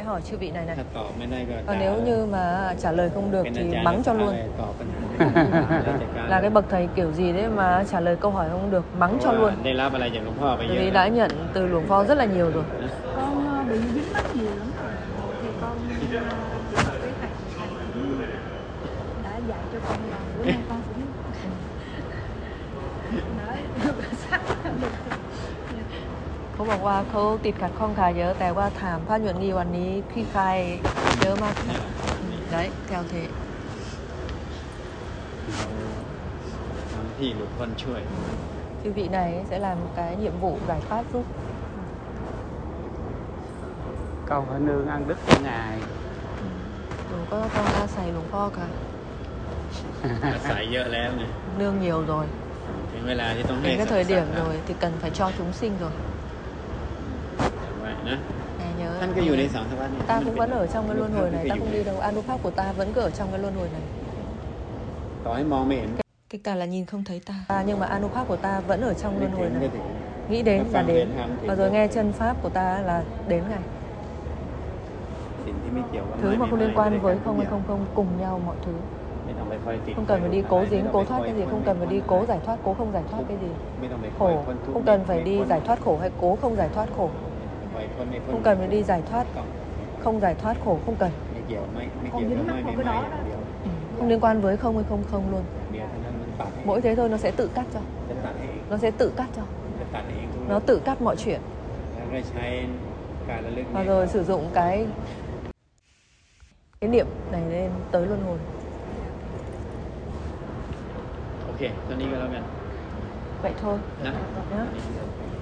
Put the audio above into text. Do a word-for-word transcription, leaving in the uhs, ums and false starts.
hỏi chư vị này này. ถ้าตอบไม่ได้ก็ Và ด่า nếu như mà trả lời không được เป็นอา thì จารย์ mắng cho อะไร luôn. ตอบปัญหาแล้วจัดการ Là cái bậc thầy kiểu gì đấy mà trả lời câu hỏi không được, เพ mắng ราะ cho ว่า luôn. ได้รับอะไรจากหลวงพ่อไปเย Bởi อะ vì แล้ว đã nhận từ Hluồng Pho rất là nhiều rồi. Con bị dính mắc nhiều lắm rồi. Thì con cái thầy thầy cũng đã dạy cho con là bữa nay con cũng nói sắp được. เขาบอกว่าเขาติดขัดข้องขาเยอะแต่ว่าถามพระหยวนงีวันนี้คลี่คลายเยอะมากค่ะ Đấy, theo thế. ทำที่หลุดพ้นช่วย Chư vị này sẽ làm cái nhiệm vụ giải thoát giúp. Cầu hỏi nương ăn đức của ngài. หนูก็ต้องอาศัยหลวงพ่อค่ะอาศัยเยอะแล้วไง Nương nhiều rồi. ถึงเวลาที่ต้องให้ Đến cái thời điểm rồi thì cần phải cho chúng sinh rồi. ไว้นะ Ngài nhớ ท่านก็อยู่ในสังสารวัฏเนี่ย ta cũng vẫn ở trong cái luân hồi này, ta không đi đâu. Anupap của ta vẫn cứ ở trong cái luân hồi này. ต่อให้มองไม่เห็น Kể cả là nhìn không thấy ta, nhưng mà Anupap của ta vẫn ở trong นึ luân กถึ hồi งก็ này. ถึง Nghĩ đến là đến. Và rồi nghe เ chân pháp của ta là đến Ngài. สิ่งที่ไม่เกี่ยวกับ Thứ mà không liên quan với không hay không không cùng nhau mọi thứ. ไม่ต้องไปคอยติด Không cần phải đi cố dính, cố thoát cái gì, không cần phải đi cố giải thoát, cố không giải thoát cái gì. ไม่ต้องไปคอย Khổ, พ้นทุกข์ không cần phải đi giải thoát khổ hay cố không giải thoát khổ. คอยพ้นไม่พ้น Không cần phải đi giải thoát, ต้อง không giải thoát khổ, không cần. ไม่เกี่ยวไม่ไม่ Con เกี่ยว dính กับ mắc ไม่ vào ไม่ cái ไม่ đó อย่าง đó. เดียว Không liên quan với không hay không không luôn. เดียวเท่านั้นมันตัดให้ Mỗi thế thôi nó sẽ tự cắt cho. จะตัดเอง Nó sẽ tự cắt cho. จะตัดเองทุกเรื่ Nó อง tự cắt mọi chuyện. แล้วก็ใช้การระลึก Và rồi sử dụng cái cái niệm này lên tới luân hồi. โอเคตอนนี้ก็แล้วกัน Vậy thôi นะ nhá.